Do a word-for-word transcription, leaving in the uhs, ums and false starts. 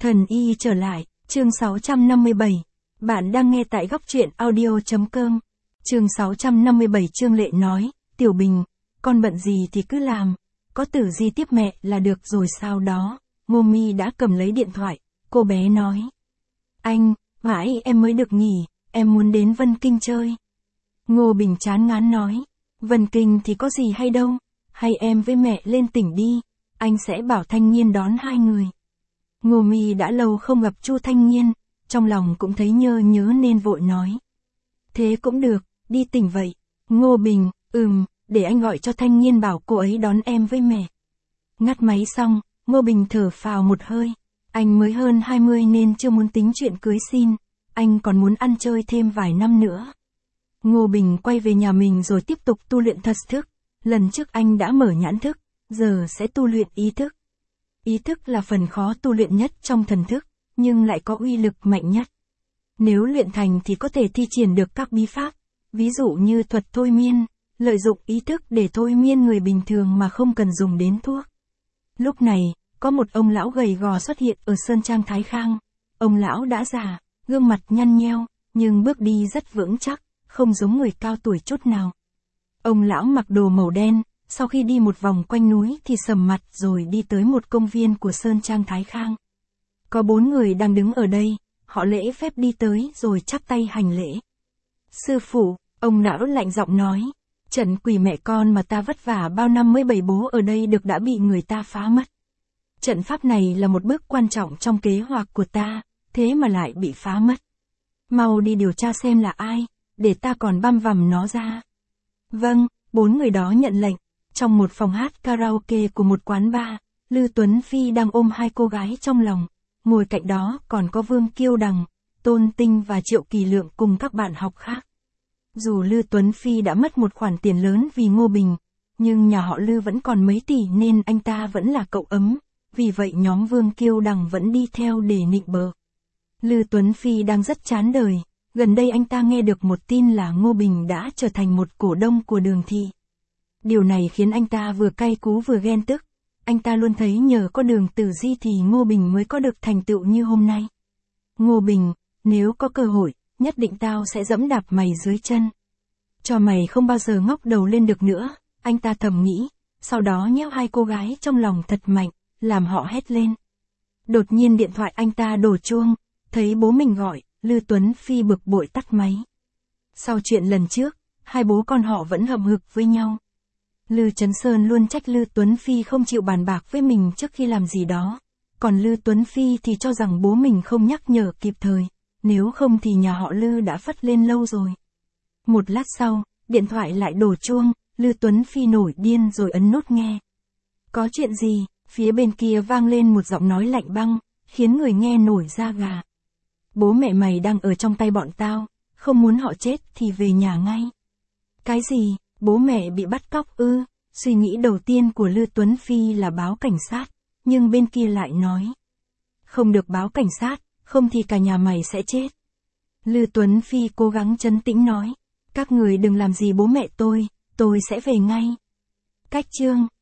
Thần y trở lại, chương sáu trăm năm mươi bảy. Bạn đang nghe tại góc truyện audio.com. Chương sáu trăm năm mươi bảy. Trương Lệ nói, Tiểu Bình, con bận gì thì cứ làm, có Tử Di tiếp mẹ là được rồi. Sau đó, Ngô Mi đã cầm lấy điện thoại, cô bé nói. Anh, mãi em mới được nghỉ, em muốn đến Vân Kinh chơi. Ngô Bình chán ngán nói, Vân Kinh thì có gì hay đâu, hay em với mẹ lên tỉnh đi, anh sẽ bảo Thanh Nhiên đón hai người. Ngô Mi đã lâu không gặp Chu Thanh Nhiên, trong lòng cũng thấy nhớ nhớ nên vội nói. Thế cũng được, đi tỉnh vậy. Ngô Bình, ừm, để anh gọi cho Thanh Nhiên bảo cô ấy đón em với mẹ. Ngắt máy xong, Ngô Bình thở phào một hơi. Anh mới hơn hai mươi nên chưa muốn tính chuyện cưới xin, anh còn muốn ăn chơi thêm vài năm nữa. Ngô Bình quay về nhà mình rồi tiếp tục tu luyện thật thức. Lần trước anh đã mở nhãn thức, giờ sẽ tu luyện ý thức. Ý thức là phần khó tu luyện nhất trong thần thức, nhưng lại có uy lực mạnh nhất. Nếu luyện thành thì có thể thi triển được các bí pháp, ví dụ như thuật thôi miên, lợi dụng ý thức để thôi miên người bình thường mà không cần dùng đến thuốc. Lúc này, có một ông lão gầy gò xuất hiện ở Sơn Trang Thái Khang. Ông lão đã già, gương mặt nhăn nheo, nhưng bước đi rất vững chắc, không giống người cao tuổi chút nào. Ông lão mặc đồ màu đen, sau khi đi một vòng quanh núi thì sầm mặt rồi đi tới một công viên của Sơn Trang Thái Khang. Có bốn người đang đứng ở đây, họ lễ phép đi tới rồi chắp tay hành lễ. Sư phụ, ông lão lạnh giọng nói, trận quỷ mẹ con mà ta vất vả bao năm mới bày bố ở đây được đã bị người ta phá mất. Trận pháp này là một bước quan trọng trong kế hoạch của ta, thế mà lại bị phá mất. Mau đi điều tra xem là ai, để ta còn băm vằm nó ra. Vâng, bốn người đó nhận lệnh. Trong một phòng hát karaoke của một quán bar, Lư Tuấn Phi đang ôm hai cô gái trong lòng. Ngồi cạnh đó còn có Vương Kiêu Đằng, Tôn Tinh và Triệu Kỳ Lượng cùng các bạn học khác. Dù Lư Tuấn Phi đã mất một khoản tiền lớn vì Ngô Bình, nhưng nhà họ Lư vẫn còn mấy tỷ nên anh ta vẫn là cậu ấm, vì vậy nhóm Vương Kiêu Đằng vẫn đi theo để nịnh bợ. Lư Tuấn Phi đang rất chán đời, gần đây anh ta nghe được một tin là Ngô Bình đã trở thành một cổ đông của Đường Thị. Điều này khiến anh ta vừa cay cú vừa ghen tức, anh ta luôn thấy nhờ có Đường Tử Di thì Ngô Bình mới có được thành tựu như hôm nay. Ngô Bình, nếu có cơ hội, nhất định tao sẽ giẫm đạp mày dưới chân. Cho mày không bao giờ ngóc đầu lên được nữa, anh ta thầm nghĩ, sau đó nhéo hai cô gái trong lòng thật mạnh, làm họ hét lên. Đột nhiên điện thoại anh ta đổ chuông, thấy bố mình gọi, Lư Tuấn Phi bực bội tắt máy. Sau chuyện lần trước, hai bố con họ vẫn hậm hực với nhau. Lư Chấn Sơn luôn trách Lư Tuấn Phi không chịu bàn bạc với mình trước khi làm gì đó, còn Lư Tuấn Phi thì cho rằng bố mình không nhắc nhở kịp thời, nếu không thì nhà họ Lư đã phất lên lâu rồi. Một lát sau, điện thoại lại đổ chuông, Lư Tuấn Phi nổi điên rồi ấn nút nghe. Có chuyện gì? Phía bên kia vang lên một giọng nói lạnh băng, khiến người nghe nổi da gà. Bố mẹ mày đang ở trong tay bọn tao, không muốn họ chết thì về nhà ngay. Cái gì? Bố mẹ bị bắt cóc ư? Suy nghĩ đầu tiên của Lư Tuấn Phi là báo cảnh sát, nhưng bên kia lại nói. Không được báo cảnh sát, không thì cả nhà mày sẽ chết. Lư Tuấn Phi cố gắng trấn tĩnh nói. Các người đừng làm gì bố mẹ tôi, tôi sẽ về ngay. Cách chương,